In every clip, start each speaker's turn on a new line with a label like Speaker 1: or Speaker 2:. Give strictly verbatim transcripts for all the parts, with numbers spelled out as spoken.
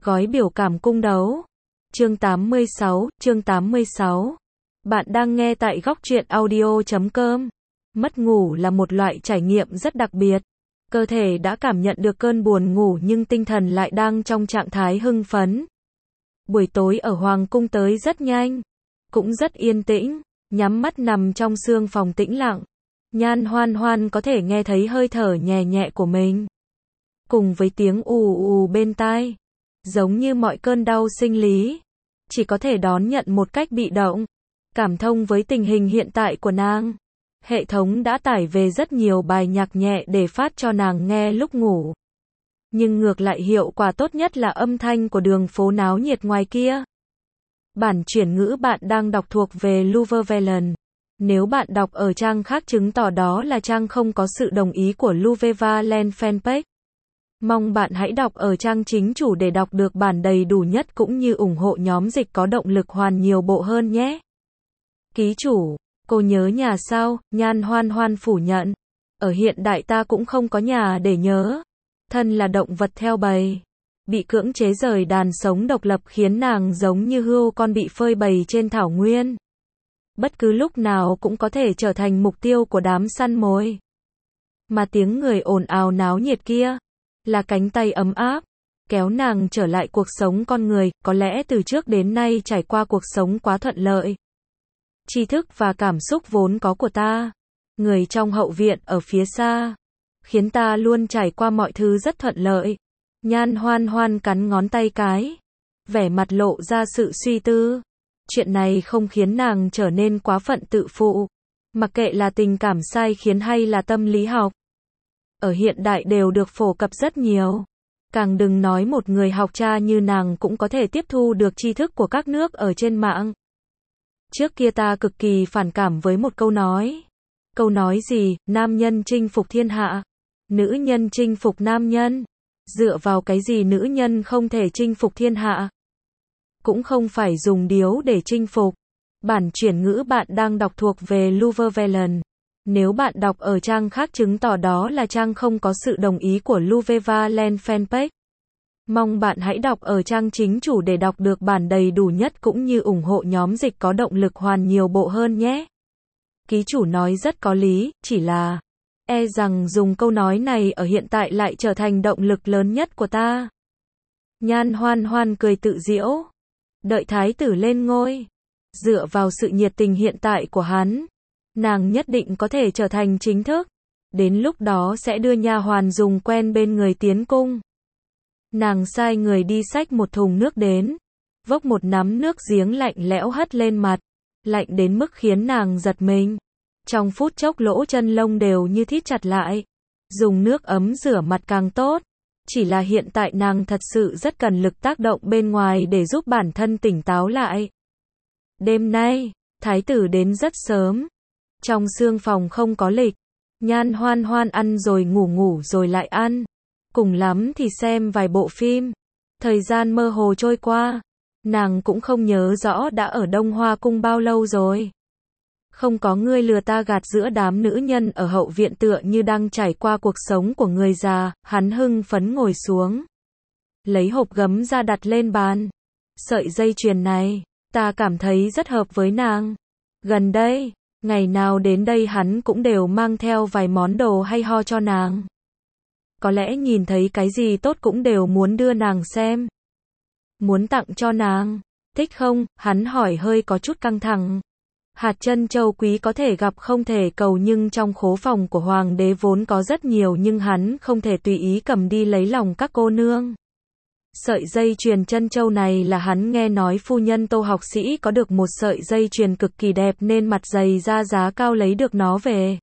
Speaker 1: Gói biểu cảm cung đấu. Chương tám mươi sáu, chương tám mươi sáu. Bạn đang nghe tại góc truyện audio chấm com. Mất ngủ là một loại trải nghiệm rất đặc biệt. Cơ thể đã cảm nhận được cơn buồn ngủ nhưng tinh thần lại đang trong trạng thái hưng phấn. Buổi tối ở Hoàng cung tới rất nhanh, cũng rất yên tĩnh, nhắm mắt nằm trong sương phòng tĩnh lặng. Nhan Hoan Hoan có thể nghe thấy hơi thở nhẹ nhẹ của mình, cùng với tiếng ù ù bên tai, giống như mọi cơn đau sinh lý, chỉ có thể đón nhận một cách bị động. Cảm thông với tình hình hiện tại của nàng, hệ thống đã tải về rất nhiều bài nhạc nhẹ để phát cho nàng nghe lúc ngủ. Nhưng ngược lại hiệu quả tốt nhất là âm thanh của đường phố náo nhiệt ngoài kia. Bản chuyển ngữ bạn đang đọc thuộc về Luvevelen. Nếu bạn đọc ở trang khác chứng tỏ đó là trang không có sự đồng ý của Luvevelen fanpage. Mong bạn hãy đọc ở trang chính chủ để đọc được bản đầy đủ nhất cũng như ủng hộ nhóm dịch có động lực hoàn nhiều bộ hơn nhé. Ký chủ, cô nhớ nhà sao? Nhan Hoan Hoan phủ nhận. Ở hiện đại ta cũng không có nhà để nhớ. Thân là động vật theo bầy. Bị cưỡng chế rời đàn sống độc lập khiến nàng giống như hươu con bị phơi bày trên thảo nguyên. Bất cứ lúc nào cũng có thể trở thành mục tiêu của đám săn mồi. Mà tiếng người ồn ào náo nhiệt kia là cánh tay ấm áp, kéo nàng trở lại cuộc sống con người, có lẽ từ trước đến nay trải qua cuộc sống quá thuận lợi. Tri thức và cảm xúc vốn có của ta, người trong hậu viện ở phía xa, khiến ta luôn trải qua mọi thứ rất thuận lợi. Nhan Hoan Hoan cắn ngón tay cái, vẻ mặt lộ ra sự suy tư. Chuyện này không khiến nàng trở nên quá phận tự phụ, mặc kệ là tình cảm sai khiến hay là tâm lý học. Ở hiện đại đều được phổ cập rất nhiều. Càng đừng nói một người học cha như nàng cũng có thể tiếp thu được tri thức của các nước ở trên mạng. Trước kia ta cực kỳ phản cảm với một câu nói. Câu nói gì? Nam nhân chinh phục thiên hạ, nữ nhân chinh phục nam nhân. Dựa vào cái gì nữ nhân không thể chinh phục thiên hạ? Cũng không phải dùng điếu để chinh phục. Bản chuyển ngữ bạn đang đọc thuộc về Luvevelen. Nếu bạn đọc ở trang khác chứng tỏ đó là trang không có sự đồng ý của Luvevelen fanpage. Mong bạn hãy đọc ở trang chính chủ để đọc được bản đầy đủ nhất cũng như ủng hộ nhóm dịch có động lực hoàn nhiều bộ hơn nhé. Ký chủ nói rất có lý, chỉ là e rằng dùng câu nói này ở hiện tại lại trở thành động lực lớn nhất của ta. Nhan Hoan Hoan cười tự giễu. Đợi thái tử lên ngôi, dựa vào sự nhiệt tình hiện tại của hắn, nàng nhất định có thể trở thành chính thức. Đến lúc đó sẽ đưa nha hoàn dùng quen bên người tiến cung. Nàng sai người đi xách một thùng nước đến, vốc một nắm nước giếng lạnh lẽo hất lên mặt, lạnh đến mức khiến nàng giật mình. Trong phút chốc lỗ chân lông đều như thít chặt lại. Dùng nước ấm rửa mặt càng tốt. Chỉ là hiện tại nàng thật sự rất cần lực tác động bên ngoài để giúp bản thân tỉnh táo lại. Đêm nay, thái tử đến rất sớm. Trong sương phòng không có lịch. Nhan Hoan Hoan ăn rồi ngủ ngủ rồi lại ăn. Cùng lắm thì xem vài bộ phim. Thời gian mơ hồ trôi qua. Nàng cũng không nhớ rõ đã ở Đông Hoa Cung bao lâu rồi. Không có ngươi lừa ta gạt giữa đám nữ nhân ở hậu viện tựa như đang trải qua cuộc sống của người già. Hắn hưng phấn ngồi xuống, lấy hộp gấm ra đặt lên bàn. Sợi dây chuyền này, ta cảm thấy rất hợp với nàng. Gần đây, ngày nào đến đây hắn cũng đều mang theo vài món đồ hay ho cho nàng. Có lẽ nhìn thấy cái gì tốt cũng đều muốn đưa nàng xem. Muốn tặng cho nàng, thích không? Hắn hỏi hơi có chút căng thẳng. Hạt trân châu quý có thể gặp không thể cầu nhưng trong khố phòng của hoàng đế vốn có rất nhiều nhưng hắn không thể tùy ý cầm đi lấy lòng các cô nương. Sợi dây chuyền trân châu này là hắn nghe nói phu nhân Tô học sĩ có được một sợi dây chuyền cực kỳ đẹp nên mặt dày ra giá cao lấy được nó về.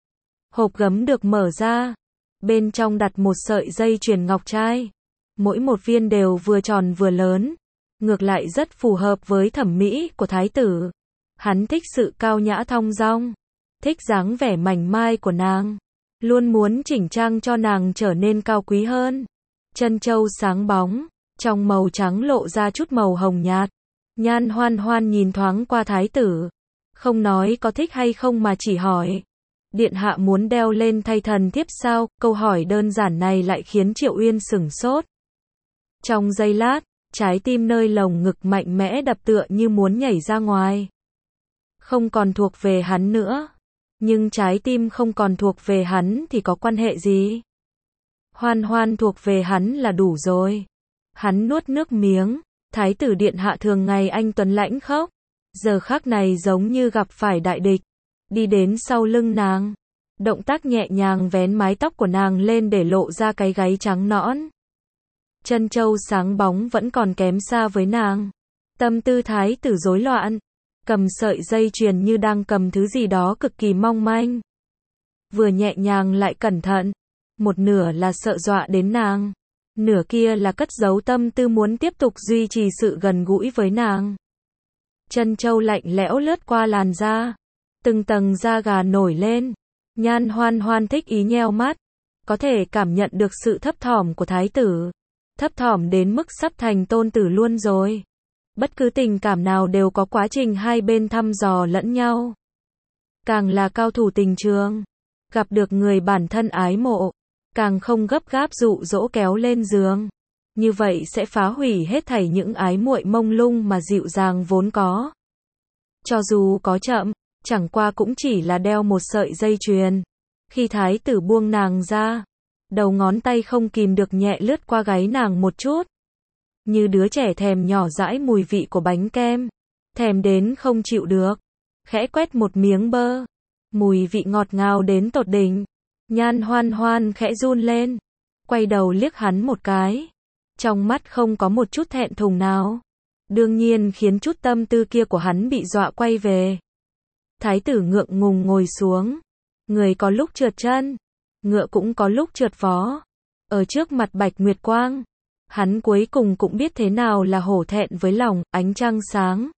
Speaker 1: Hộp gấm được mở ra. Bên trong đặt một sợi dây chuyền ngọc trai. Mỗi một viên đều vừa tròn vừa lớn. Ngược lại rất phù hợp với thẩm mỹ của thái tử. Hắn thích sự cao nhã thong dong, thích dáng vẻ mảnh mai của nàng, luôn muốn chỉnh trang cho nàng trở nên cao quý hơn. Trân châu sáng bóng, trong màu trắng lộ ra chút màu hồng nhạt. Nhan Hoan Hoan nhìn thoáng qua thái tử, không nói có thích hay không mà chỉ hỏi. Điện hạ muốn đeo lên thay thần thiếp sao? Câu hỏi đơn giản này lại khiến Triệu Uyên sửng sốt. Trong giây lát, trái tim nơi lồng ngực mạnh mẽ đập tựa như muốn nhảy ra ngoài. Không còn thuộc về hắn nữa. Nhưng trái tim không còn thuộc về hắn thì có quan hệ gì? Hoan Hoan thuộc về hắn là đủ rồi. Hắn nuốt nước miếng, thái tử điện hạ thường ngày anh tuấn lãnh khốc, giờ khắc này giống như gặp phải đại địch, đi đến sau lưng nàng, động tác nhẹ nhàng vén mái tóc của nàng lên để lộ ra cái gáy trắng nõn. Chân châu sáng bóng vẫn còn kém xa với nàng. Tâm tư thái tử rối loạn, cầm sợi dây chuyền như đang cầm thứ gì đó cực kỳ mong manh. Vừa nhẹ nhàng lại cẩn thận, một nửa là sợ dọa đến nàng, nửa kia là cất giấu tâm tư muốn tiếp tục duy trì sự gần gũi với nàng. Chân châu lạnh lẽo lướt qua làn da, từng tầng da gà nổi lên. Nhan Hoan Hoan thích ý nheo mắt, có thể cảm nhận được sự thấp thỏm của thái tử, thấp thỏm đến mức sắp thành tôn tử luôn rồi. Bất cứ tình cảm nào đều có quá trình hai bên thăm dò lẫn nhau. Càng là cao thủ tình trường, gặp được người bản thân ái mộ, càng không gấp gáp dụ dỗ kéo lên giường. Như vậy sẽ phá hủy hết thảy những ái muội mông lung mà dịu dàng vốn có. Cho dù có chậm, chẳng qua cũng chỉ là đeo một sợi dây chuyền. Khi thái tử buông nàng ra, đầu ngón tay không kìm được nhẹ lướt qua gáy nàng một chút. Như đứa trẻ thèm nhỏ dãi mùi vị của bánh kem, thèm đến không chịu được, khẽ quét một miếng bơ, mùi vị ngọt ngào đến tột đỉnh. Nhan Hoan Hoan khẽ run lên, quay đầu liếc hắn một cái, trong mắt không có một chút thẹn thùng nào, đương nhiên khiến chút tâm tư kia của hắn bị dọa quay về. Thái tử ngượng ngùng ngồi xuống, người có lúc trượt chân, ngựa cũng có lúc trượt vó, ở trước mặt Bạch Nguyệt Quang. Hắn cuối cùng cũng biết thế nào là hổ thẹn với lòng, ánh trăng sáng.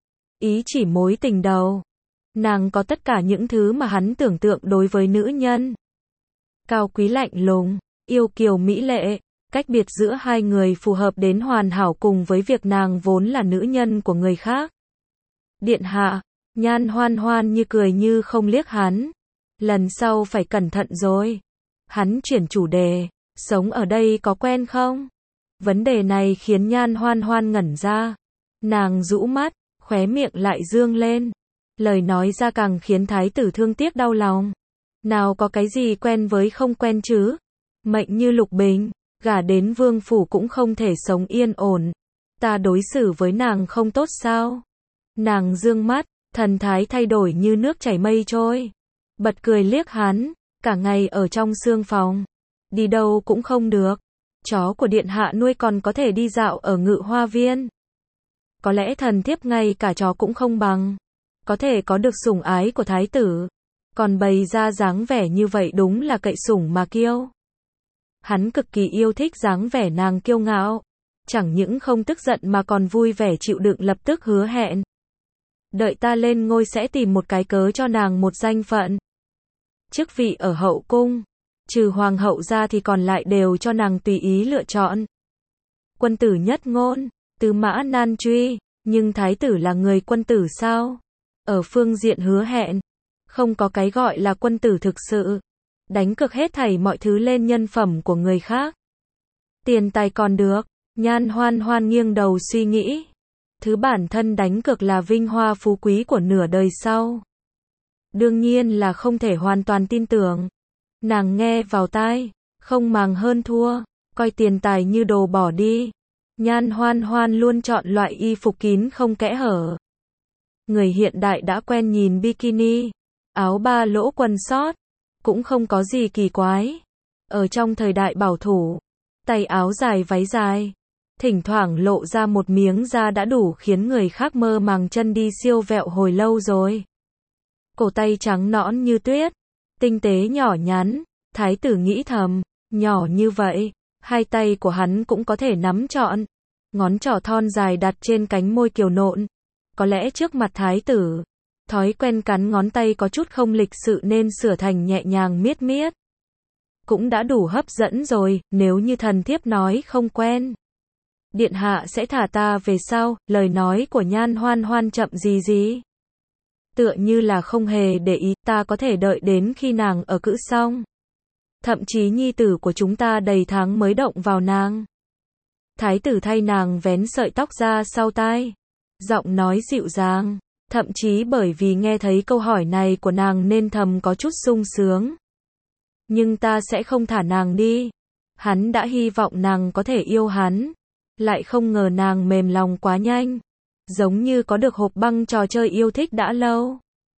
Speaker 1: Ý chỉ mối tình đầu. Nàng có tất cả những thứ mà hắn tưởng tượng đối với nữ nhân. Cao quý lạnh lùng, yêu kiều mỹ lệ, cách biệt giữa hai người phù hợp đến hoàn hảo cùng với việc nàng vốn là nữ nhân của người khác. Điện hạ, Nhan Hoan Hoan như cười như không liếc hắn. Lần sau phải cẩn thận rồi. Hắn chuyển chủ đề, sống ở đây có quen không? Vấn đề này khiến Nhan Hoan Hoan ngẩn ra. Nàng rũ mắt, khóe miệng lại dương lên. Lời nói ra càng khiến thái tử thương tiếc đau lòng. Nào có cái gì quen với không quen chứ? Mệnh như Lục Bình, gả đến vương phủ cũng không thể sống yên ổn. Ta đối xử với nàng không tốt sao? Nàng dương mắt, thần thái thay đổi như nước chảy mây trôi. Bật cười liếc hắn, cả ngày ở trong sương phòng. Đi đâu cũng không được. Chó của điện hạ nuôi còn có thể đi dạo ở Ngự Hoa Viên. Có lẽ thần thiếp ngay cả chó cũng không bằng. Có thể có được sủng ái của thái tử. Còn bày ra dáng vẻ như vậy đúng là cậy sủng mà kiêu. Hắn cực kỳ yêu thích dáng vẻ nàng kiêu ngạo. Chẳng những không tức giận mà còn vui vẻ chịu đựng, lập tức hứa hẹn. Đợi ta lên ngôi sẽ tìm một cái cớ cho nàng một danh phận. Chức vị ở hậu cung. Trừ hoàng hậu ra thì còn lại đều cho nàng tùy ý lựa chọn. Quân tử nhất ngôn, tứ mã nan truy, nhưng thái tử là người quân tử sao? Ở phương diện hứa hẹn, không có cái gọi là quân tử thực sự. Đánh cược hết thảy mọi thứ lên nhân phẩm của người khác. Tiền tài còn được, Nhan Hoan Hoan nghiêng đầu suy nghĩ. Thứ bản thân đánh cược là vinh hoa phú quý của nửa đời sau. Đương nhiên là không thể hoàn toàn tin tưởng. Nàng nghe vào tai, không màng hơn thua, coi tiền tài như đồ bỏ đi. Nhan Hoan Hoan luôn chọn loại y phục kín không kẽ hở. Người hiện đại đã quen nhìn bikini, áo ba lỗ quần sót, cũng không có gì kỳ quái. Ở trong thời đại bảo thủ, tay áo dài váy dài, thỉnh thoảng lộ ra một miếng da đã đủ khiến người khác mơ màng chân đi siêu vẹo hồi lâu rồi. Cổ tay trắng nõn như tuyết, tinh tế nhỏ nhắn, thái tử nghĩ thầm, nhỏ như vậy, hai tay của hắn cũng có thể nắm trọn. Ngón trỏ thon dài đặt trên cánh môi kiều nộn. Có lẽ trước mặt thái tử, thói quen cắn ngón tay có chút không lịch sự nên sửa thành nhẹ nhàng miết miết. Cũng đã đủ hấp dẫn rồi, nếu như thần thiếp nói không quen. Điện hạ sẽ thả ta về sau, lời nói của Nhan Hoan Hoan chậm gì gì. Tựa như là không hề để ý, ta có thể đợi đến khi nàng ở cữ xong. Thậm chí nhi tử của chúng ta đầy tháng mới động vào nàng. Thái tử thay nàng vén sợi tóc ra sau tai. Giọng nói dịu dàng. Thậm chí bởi vì nghe thấy câu hỏi này của nàng nên thầm có chút sung sướng. Nhưng ta sẽ không thả nàng đi. Hắn đã hy vọng nàng có thể yêu hắn. Lại không ngờ nàng mềm lòng quá nhanh. Giống như có được hộp băng trò chơi yêu thích đã lâu.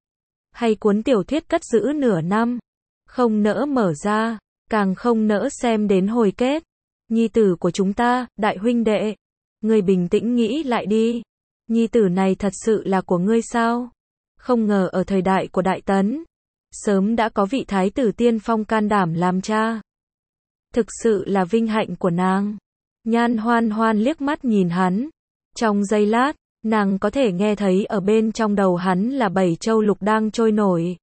Speaker 1: Hay cuốn tiểu thuyết cất giữ nửa năm. Không nỡ mở ra. Càng không nỡ xem đến hồi kết. Nhi tử của chúng ta, đại huynh đệ. Ngươi bình tĩnh nghĩ lại đi. Nhi tử này thật sự là của ngươi sao? Không ngờ ở thời đại của Đại Tấn. Sớm đã có vị thái tử tiên phong can đảm làm cha. Thực sự là vinh hạnh của nàng. Nhan Hoan Hoan liếc mắt nhìn hắn. Trong giây lát, nàng có thể nghe thấy ở bên trong đầu hắn là bảy châu lục đang trôi nổi.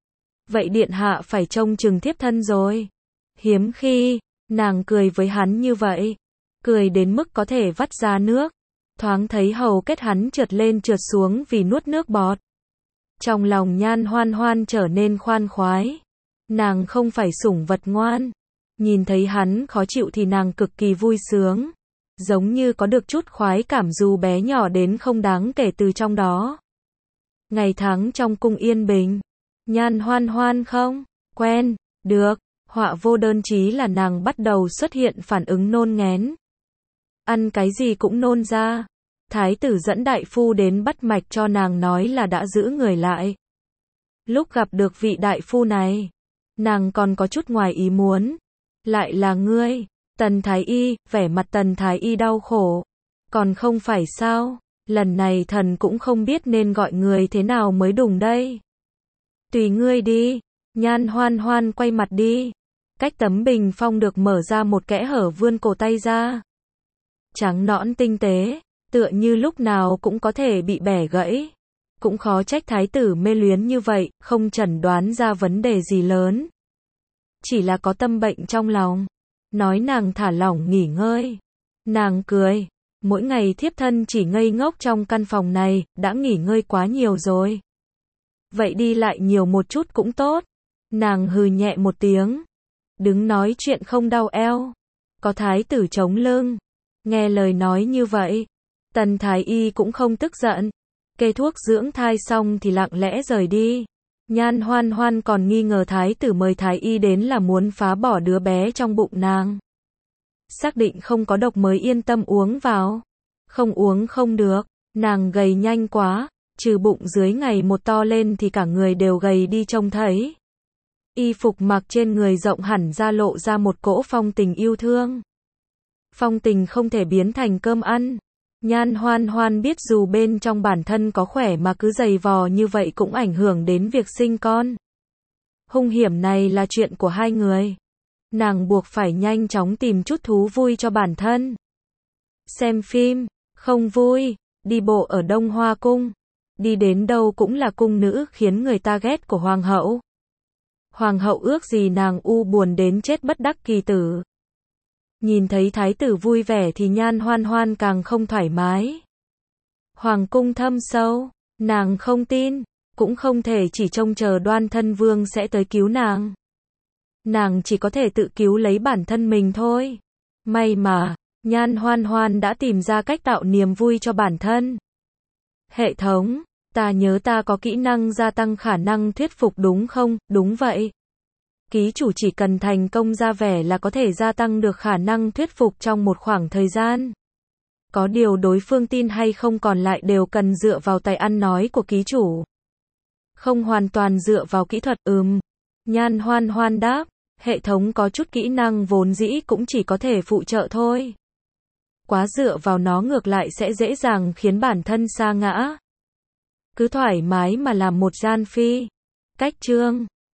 Speaker 1: Vậy điện hạ phải trông chừng thiếp thân rồi. Hiếm khi, nàng cười với hắn như vậy. Cười đến mức có thể vắt ra nước. Thoáng thấy hầu kết hắn trượt lên trượt xuống vì nuốt nước bọt. Trong lòng Nhan Hoan Hoan trở nên khoan khoái. Nàng không phải sủng vật ngoan. Nhìn thấy hắn khó chịu thì nàng cực kỳ vui sướng. Giống như có được chút khoái cảm dù bé nhỏ đến không đáng kể từ trong đó. Ngày tháng trong cung yên bình. Nhan Hoan Hoan không quen được. Họa vô đơn chí là nàng bắt đầu xuất hiện phản ứng nôn nghén. Ăn cái gì cũng nôn ra. Thái tử dẫn đại phu đến bắt mạch cho nàng nói là đã giữ người lại. Lúc gặp được vị đại phu này, nàng còn có chút ngoài ý muốn. Lại là ngươi, Tần Thái Y, vẻ mặt Tần Thái Y đau khổ. Còn không phải sao, lần này thần cũng không biết nên gọi người thế nào mới đúng đây. Tùy ngươi đi, Nhan Hoan Hoan quay mặt đi. Cách tấm bình phong được mở ra một kẽ hở vươn cổ tay ra. Trắng nõn tinh tế, tựa như lúc nào cũng có thể bị bẻ gãy. Cũng khó trách thái tử mê luyến như vậy, không chẩn đoán ra vấn đề gì lớn. Chỉ là có tâm bệnh trong lòng. Nói nàng thả lỏng nghỉ ngơi. Nàng cười. Mỗi ngày thiếp thân chỉ ngây ngốc trong căn phòng này, đã nghỉ ngơi quá nhiều rồi. Vậy đi lại nhiều một chút cũng tốt. Nàng hừ nhẹ một tiếng. Đứng nói chuyện không đau eo. Có thái tử chống lưng. Nghe lời nói như vậy. Tần Thái Y cũng không tức giận. Kê thuốc dưỡng thai xong thì lặng lẽ rời đi. Nhan Hoan Hoan còn nghi ngờ thái tử mời Thái Y đến là muốn phá bỏ đứa bé trong bụng nàng. Xác định không có độc mới yên tâm uống vào. Không uống không được. Nàng gầy nhanh quá. Trừ bụng dưới ngày một to lên thì cả người đều gầy đi trông thấy. Y phục mặc trên người rộng hẳn ra lộ ra một cỗ phong tình yêu thương. Phong tình không thể biến thành cơm ăn. Nhan Hoan Hoan biết dù bên trong bản thân có khỏe mà cứ giày vò như vậy cũng ảnh hưởng đến việc sinh con. Hung hiểm này là chuyện của hai người. Nàng buộc phải nhanh chóng tìm chút thú vui cho bản thân. Xem phim, không vui, đi bộ ở Đông Hoa Cung. Đi đến đâu cũng là cung nữ khiến người ta ghét của hoàng hậu. Hoàng hậu ước gì nàng u buồn đến chết bất đắc kỳ tử. Nhìn thấy thái tử vui vẻ thì Nhan Hoan Hoan càng không thoải mái. Hoàng cung thâm sâu, nàng không tin, cũng không thể chỉ trông chờ Đoan Thân Vương sẽ tới cứu nàng. Nàng chỉ có thể tự cứu lấy bản thân mình thôi. May mà, Nhan Hoan Hoan đã tìm ra cách tạo niềm vui cho bản thân. Hệ thống, ta nhớ ta có kỹ năng gia tăng khả năng thuyết phục đúng không? Đúng vậy. Ký chủ chỉ cần thành công ra vẻ là có thể gia tăng được khả năng thuyết phục trong một khoảng thời gian. Có điều đối phương tin hay không còn lại đều cần dựa vào tài ăn nói của ký chủ. Không hoàn toàn dựa vào kỹ thuật. Ừm. Nhan Hoan Hoan đáp. Hệ thống có chút kỹ năng vốn dĩ cũng chỉ có thể phụ trợ thôi. Quá dựa vào nó ngược lại sẽ dễ dàng khiến bản thân sa ngã. Cứ thoải mái mà làm một gian phi. Cách chương